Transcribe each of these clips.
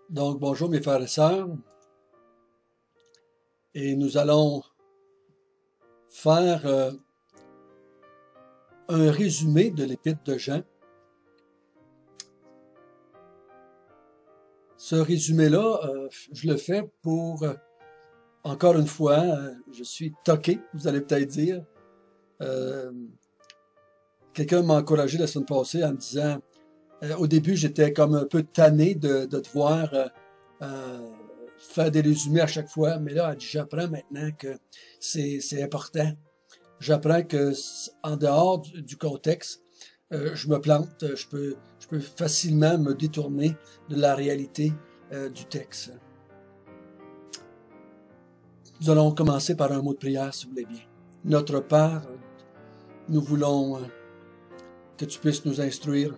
Donc, bonjour mes frères et sœurs, et nous allons faire un résumé de l'Épître de Jean. Ce résumé-là, je le fais pour, encore une fois, je suis toqué, vous allez peut-être dire. Euh, Quelqu'un m'a encouragé la semaine passée en me disant, au début j'étais comme un peu tanné de devoir faire des résumés à chaque fois, mais là, j'apprends maintenant que c'est important. J'apprends que en dehors du contexte, je me plante, je peux facilement me détourner de la réalité du texte. Nous allons commencer par un mot de prière, si vous voulez bien. Notre Père, nous voulons que tu puisses nous instruire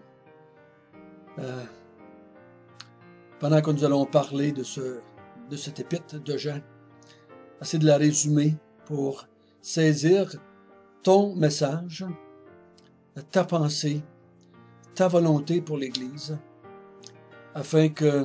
pendant que nous allons parler de cette épître de Jean. Essayer de la résumer pour saisir ton message, ta pensée, ta volonté pour l'Église, afin que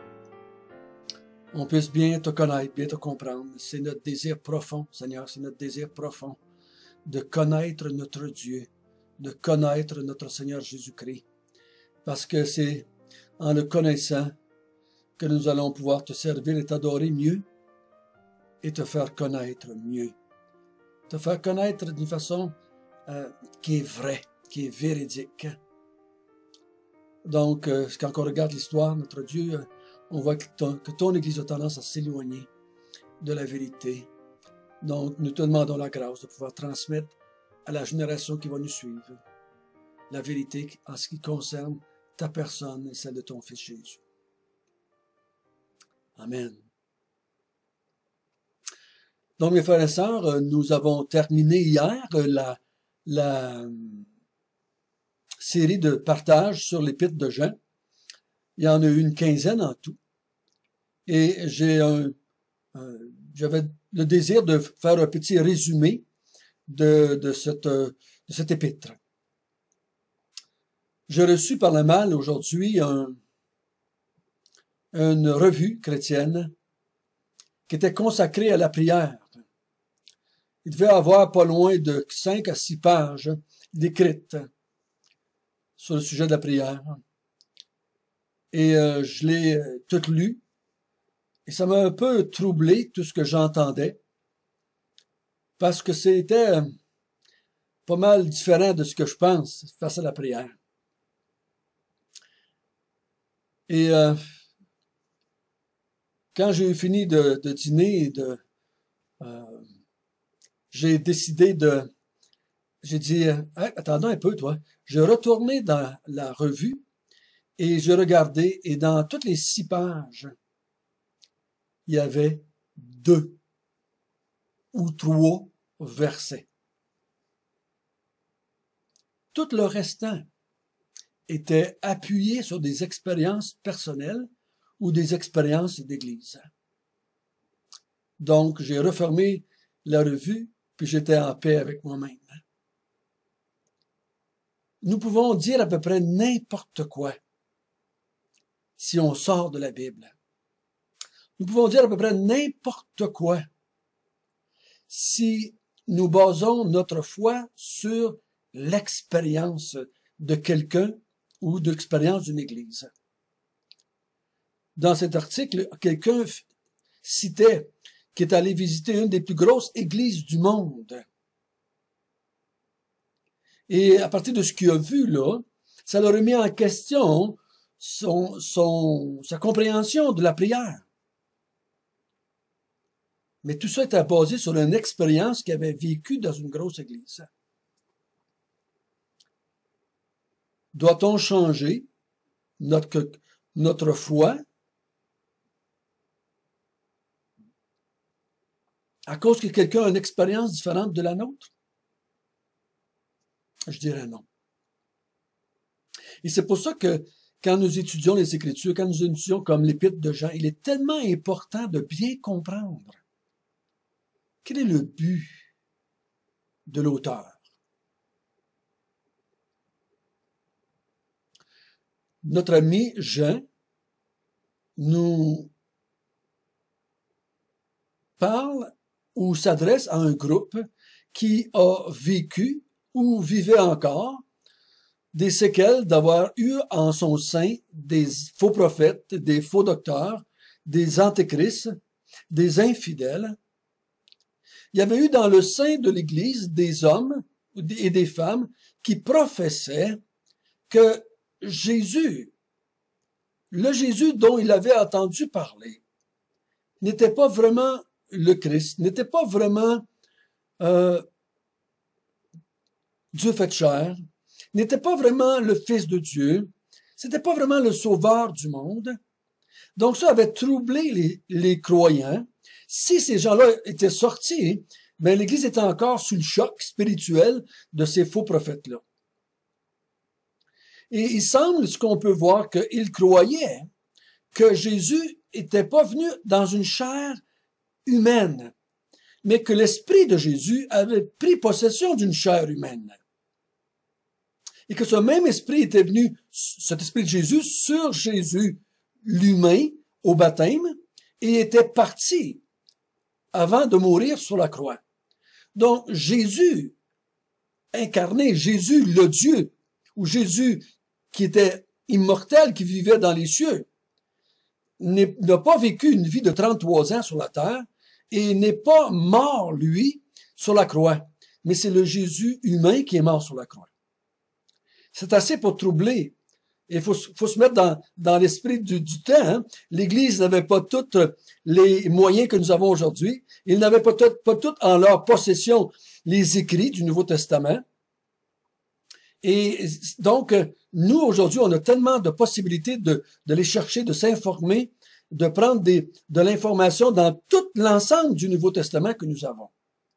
on puisse bien te connaître, bien te comprendre. C'est notre désir profond, Seigneur, c'est notre désir profond de connaître notre Dieu, de connaître notre Seigneur Jésus-Christ, parce que c'est en le connaissant que nous allons pouvoir te servir et t'adorer mieux et te faire connaître mieux. Te faire connaître d'une façon qui est vraie, qui est véridique. Donc, quand on regarde l'histoire, notre Dieu, on voit que ton Église a tendance à s'éloigner de la vérité. Donc, nous te demandons la grâce de pouvoir transmettre à la génération qui va nous suivre la vérité en ce qui concerne ta personne et celle de ton Fils Jésus. Amen. Donc, mes frères et sœurs, nous avons terminé hier la série de partages sur l'Épître de Jean. Il y en a eu une quinzaine en tout. Et j'avais le désir de faire un petit résumé de cette épître. J'ai reçu par la malle aujourd'hui une revue chrétienne qui était consacrée à la prière. Il devait avoir pas loin de 5 à 6 pages décrites sur le sujet de la prière. Et je l'ai toute lue. Et ça m'a un peu troublé, tout ce que j'entendais, parce que c'était pas mal différent de ce que je pense face à la prière. Et quand j'ai eu fini de dîner, j'ai décidé j'ai dit, hey, attendons un peu, toi. J'ai retourné dans la revue et j'ai regardé, et dans toutes les 6 pages, il y avait 2 ou 3 versets. Tout le restant était appuyé sur des expériences personnelles ou des expériences d'Église. Donc, j'ai refermé la revue, puis j'étais en paix avec moi-même. Nous pouvons dire à peu près n'importe quoi si on sort de la Bible. Nous pouvons dire à peu près n'importe quoi si nous basons notre foi sur l'expérience de quelqu'un ou de l'expérience d'une Église. Dans cet article, quelqu'un citait qu'il est allé visiter une des plus grosses églises du monde. Et à partir de ce qu'il a vu là, ça l'a remis en question sa compréhension de la prière. Mais tout ça était basé sur une expérience qu'il avait vécue dans une grosse église. Doit-on changer notre foi à cause que quelqu'un a une expérience différente de la nôtre? Je dirais non. Et c'est pour ça que quand nous étudions les Écritures, quand nous étudions comme l'Épître de Jean, il est tellement important de bien comprendre quel est le but de l'auteur. Notre ami Jean, nous parle ou s'adresse à un groupe qui a vécu ou vivait encore des séquelles d'avoir eu en son sein des faux prophètes, des faux docteurs, des antéchrists, des infidèles. Il y avait eu dans le sein de l'Église des hommes et des femmes qui professaient que Jésus, le Jésus dont il avait entendu parler, n'était pas vraiment le Christ, n'était pas vraiment Dieu fait chair, n'était pas vraiment le Fils de Dieu, c'était pas vraiment le Sauveur du monde. Donc ça avait troublé les croyants. Si ces gens-là étaient sortis, ben l'Église était encore sous le choc spirituel de ces faux prophètes-là. Et il semble, ce qu'on peut voir, qu'ils croyaient que Jésus n'était pas venu dans une chair humaine, mais que l'Esprit de Jésus avait pris possession d'une chair humaine. Et que ce même Esprit était venu, cet Esprit de Jésus, sur Jésus, l'humain, au baptême, et était parti avant de mourir sur la croix. Donc, Jésus incarné, Jésus le Dieu, ou Jésus qui était immortel, qui vivait dans les cieux, n'a pas vécu une vie de 33 ans sur la terre et n'est pas mort, lui, sur la croix. Mais c'est le Jésus humain qui est mort sur la croix. C'est assez pour troubler. Il faut se mettre dans l'esprit du temps. Hein. L'Église n'avait pas tous les moyens que nous avons aujourd'hui. Ils n'avaient pas tous en leur possession les écrits du Nouveau Testament. Et donc, nous, aujourd'hui, on a tellement de possibilités de les chercher, de s'informer, de prendre de l'information dans tout l'ensemble du Nouveau Testament que nous avons.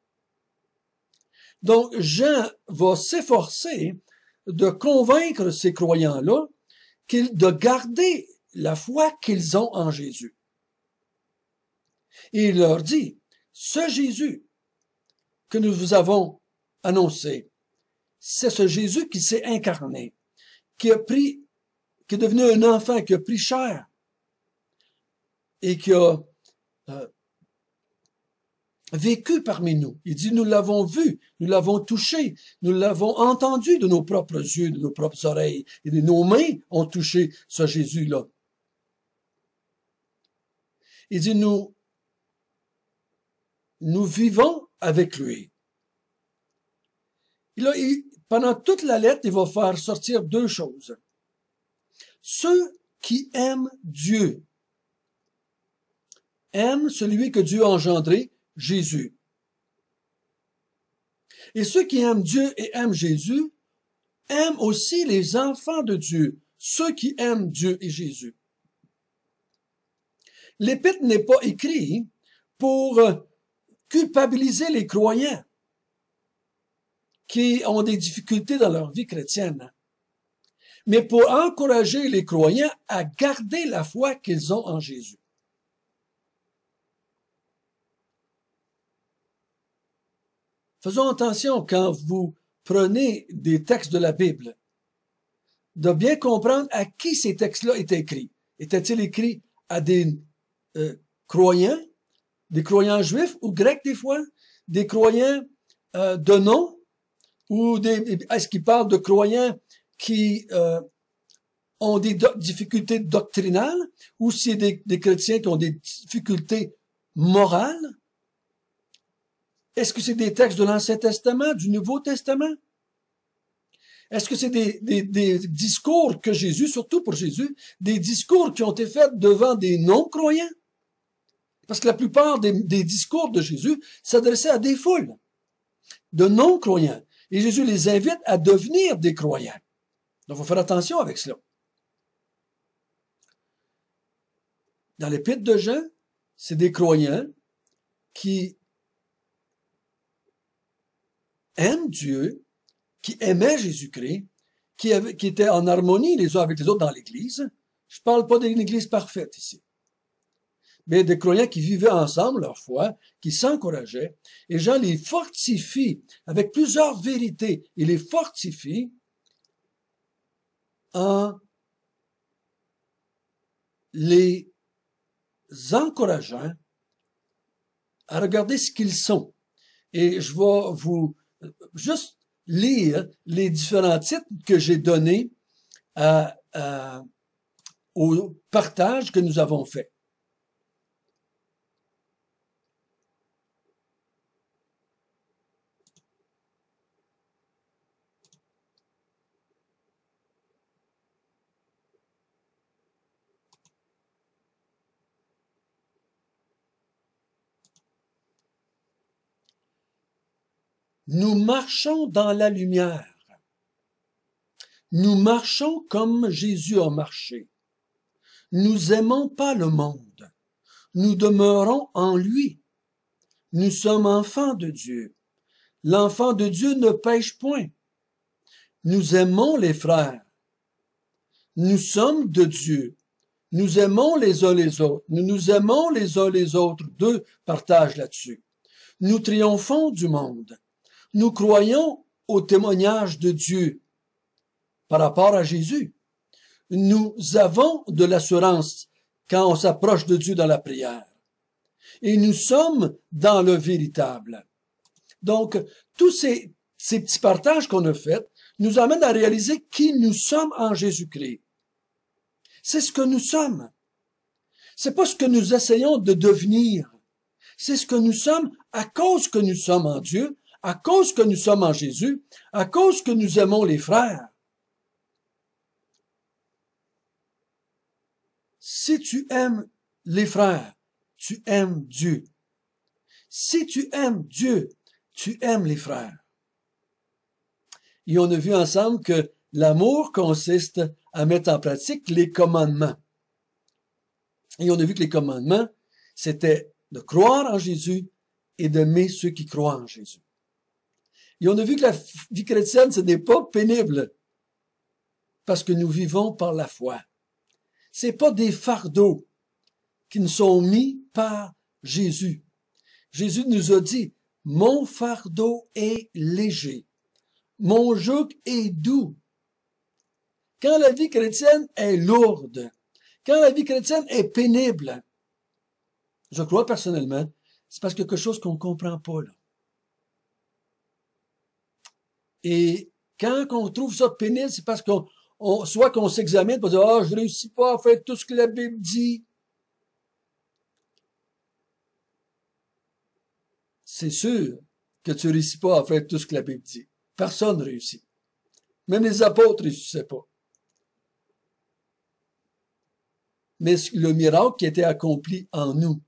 Donc, Jean va s'efforcer de convaincre ces croyants-là de garder la foi qu'ils ont en Jésus. Et il leur dit, ce Jésus que nous vous avons annoncé, c'est ce Jésus qui s'est incarné, qui est devenu un enfant, qui a pris chair et qui a vécu parmi nous. Il dit, nous l'avons vu, nous l'avons touché, nous l'avons entendu de nos propres yeux, de nos propres oreilles, et de nos mains ont touché ce Jésus-là. Il dit, nous vivons avec lui. Pendant toute la lettre, il va faire sortir deux choses. Ceux qui aiment Dieu aiment celui que Dieu a engendré, Jésus. Et ceux qui aiment Dieu et aiment Jésus aiment aussi les enfants de Dieu, ceux qui aiment Dieu et Jésus. L'Épître n'est pas écrit pour culpabiliser les croyants qui ont des difficultés dans leur vie chrétienne, mais pour encourager les croyants à garder la foi qu'ils ont en Jésus. Faisons attention quand vous prenez des textes de la Bible, de bien comprendre à qui ces textes-là étaient écrits. Étaient-ils écrits à des croyants juifs ou grecs des fois, des croyants de nom, ou est-ce qu'ils parlent de croyants qui ont des difficultés doctrinales, ou c'est des chrétiens qui ont des difficultés morales? Est-ce que c'est des textes de l'Ancien Testament, du Nouveau Testament? Est-ce que c'est des discours que Jésus, surtout pour Jésus, des discours qui ont été faits devant des non-croyants? Parce que la plupart des discours de Jésus s'adressaient à des foules de non-croyants. Et Jésus les invite à devenir des croyants. Donc, il faut faire attention avec cela. Dans l'Épître de Jean, c'est des croyants qui aiment Dieu, qui aimaient Jésus-Christ, qui étaient en harmonie les uns avec les autres dans l'Église. Je ne parle pas d'une Église parfaite ici. Mais des croyants qui vivaient ensemble leur foi, qui s'encourageaient, et Jean les fortifie avec plusieurs vérités. Il les fortifie en les encourageant à regarder ce qu'ils sont. Et je vais vous juste lire les différents titres que j'ai donnés au partage que nous avons fait. Nous marchons dans la lumière. Nous marchons comme Jésus a marché. Nous aimons pas le monde. Nous demeurons en lui. Nous sommes enfants de Dieu. L'enfant de Dieu ne pêche point. Nous aimons les frères. Nous sommes de Dieu. Nous aimons les uns les autres. Nous nous aimons les uns les autres. Deux partagent là-dessus. Nous triomphons du monde. Nous croyons au témoignage de Dieu par rapport à Jésus. Nous avons de l'assurance quand on s'approche de Dieu dans la prière. Et nous sommes dans le véritable. Donc, tous ces petits partages qu'on a faits nous amènent à réaliser qui nous sommes en Jésus-Christ. C'est ce que nous sommes. C'est pas ce que nous essayons de devenir. C'est ce que nous sommes à cause que nous sommes en Dieu, à cause que nous sommes en Jésus, à cause que nous aimons les frères. Si tu aimes les frères, tu aimes Dieu. Si tu aimes Dieu, tu aimes les frères. Et on a vu ensemble que l'amour consiste à mettre en pratique les commandements. Et on a vu que les commandements, c'était de croire en Jésus et d'aimer ceux qui croient en Jésus. Et on a vu que la vie chrétienne, ce n'est pas pénible, parce que nous vivons par la foi. C'est pas des fardeaux qui nous sont mis par Jésus. Jésus nous a dit, mon fardeau est léger, mon joug est doux. Quand la vie chrétienne est lourde, quand la vie chrétienne est pénible, je crois personnellement, c'est parce qu'il y a quelque chose qu'on ne comprend pas, là. Et quand on trouve ça pénible, c'est parce soit qu'on s'examine pour dire, je réussis pas à faire tout ce que la Bible dit. C'est sûr que tu réussis pas à faire tout ce que la Bible dit. Personne ne réussit. Même les apôtres ne réussissaient pas. Mais le miracle qui était accompli en nous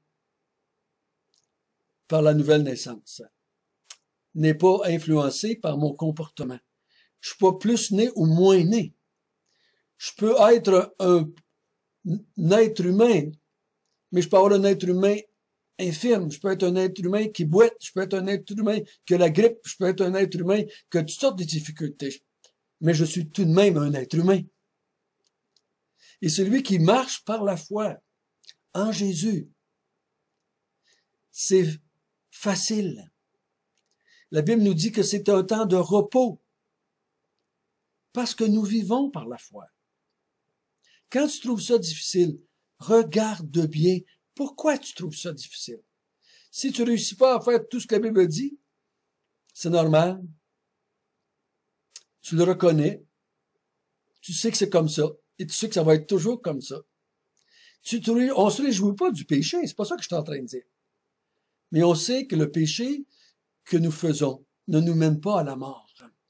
par la nouvelle naissance n'est pas influencé par mon comportement. Je suis pas plus né ou moins né. Je peux être un être humain, mais je peux avoir un être humain infirme. Je peux être un être humain qui boite. Je peux être un être humain qui a la grippe. Je peux être un être humain qui a toutes sortes de difficultés. Mais je suis tout de même un être humain. Et celui qui marche par la foi en Jésus, c'est facile. La Bible nous dit que c'est un temps de repos parce que nous vivons par la foi. Quand tu trouves ça difficile, regarde bien pourquoi tu trouves ça difficile. Si tu réussis pas à faire tout ce que la Bible dit, c'est normal. Tu le reconnais. Tu sais que c'est comme ça. Et tu sais que ça va être toujours comme ça. On se réjouit pas du péché. C'est pas ça que je suis en train de dire. Mais on sait que le péché que nous faisons ne nous mène pas à la mort.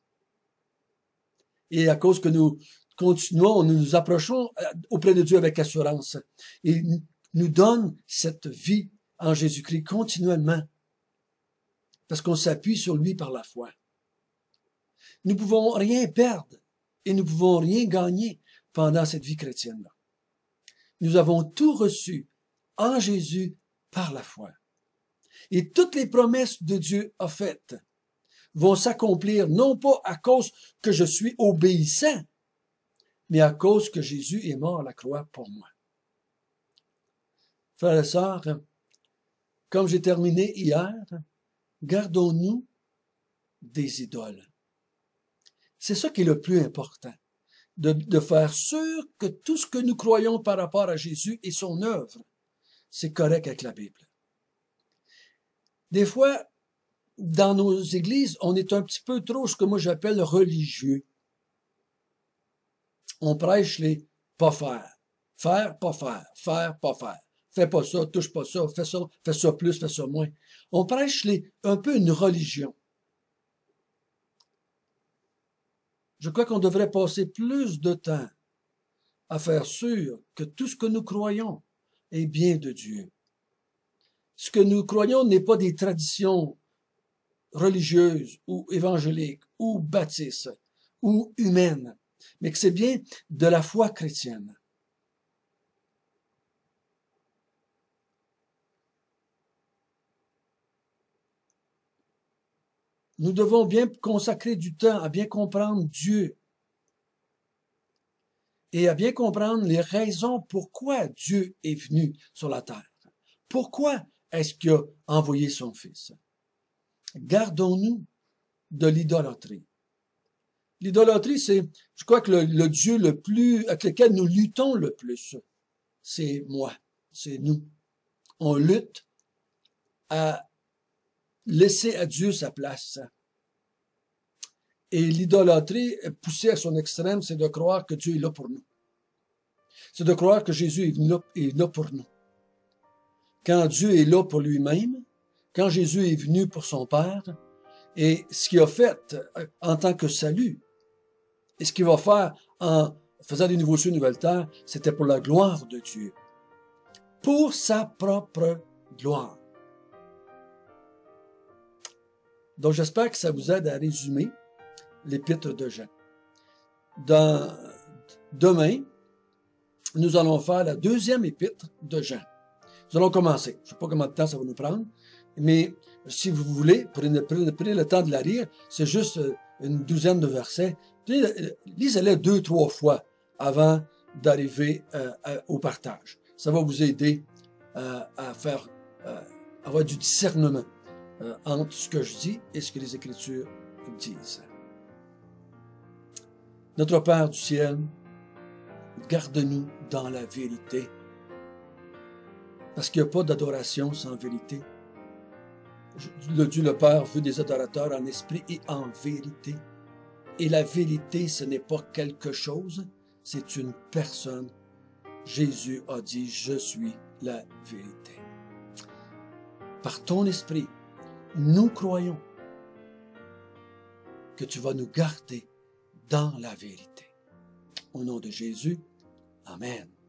Et à cause que nous continuons, nous nous approchons auprès de Dieu avec assurance. Et nous donne cette vie en Jésus-Christ continuellement. Parce qu'on s'appuie sur lui par la foi. Nous pouvons rien perdre et nous pouvons rien gagner pendant cette vie chrétienne-là. Nous avons tout reçu en Jésus par la foi. Et toutes les promesses de Dieu a faites vont s'accomplir non pas à cause que je suis obéissant, mais à cause que Jésus est mort à la croix pour moi. Frères et sœurs, comme j'ai terminé hier, gardons-nous des idoles. C'est ça qui est le plus important, de faire sûr que tout ce que nous croyons par rapport à Jésus et son œuvre c'est correct avec la Bible. Des fois, dans nos églises, on est un petit peu trop ce que moi j'appelle religieux. On prêche les pas faire. Faire, pas faire. Faire, pas faire. Fais pas ça, touche pas ça, fais ça plus, fais ça moins. On prêche un peu une religion. Je crois qu'on devrait passer plus de temps à faire sûr que tout ce que nous croyons est bien de Dieu. Ce que nous croyons n'est pas des traditions religieuses ou évangéliques ou baptistes ou humaines, mais que c'est bien de la foi chrétienne. Nous devons bien consacrer du temps à bien comprendre Dieu et à bien comprendre les raisons pourquoi Dieu est venu sur la terre. Pourquoi est-ce qu'il a envoyé son Fils? Gardons-nous de l'idolâtrie. L'idolâtrie, c'est, je crois que le Dieu le plus, avec lequel nous luttons le plus, c'est moi, c'est nous. On lutte à laisser à Dieu sa place. Et l'idolâtrie, poussée à son extrême, c'est de croire que Dieu est là pour nous. C'est de croire que Jésus est là pour nous. Quand Dieu est là pour lui-même, quand Jésus est venu pour son Père, et ce qu'il a fait en tant que salut, et ce qu'il va faire en faisant des nouveaux cieux, une nouvelle terre, c'était pour la gloire de Dieu. Pour sa propre gloire. Donc j'espère que ça vous aide à résumer l'épître de Jean. Demain, nous allons faire la deuxième épître de Jean. Nous allons commencer. Je ne sais pas combien de temps ça va nous prendre, mais si vous voulez, prenez le temps de la lire. C'est juste une douzaine de versets. Lisez-les 2-3 fois avant d'arriver au partage. Ça va vous aider à faire avoir du discernement entre ce que je dis et ce que les Écritures disent. Notre Père du ciel, garde-nous dans la vérité. Parce qu'il n'y a pas d'adoration sans vérité. Le Dieu le Père veut des adorateurs en esprit et en vérité. Et la vérité, ce n'est pas quelque chose, c'est une personne. Jésus a dit, je suis la vérité. Par ton esprit, nous croyons que tu vas nous garder dans la vérité. Au nom de Jésus, Amen.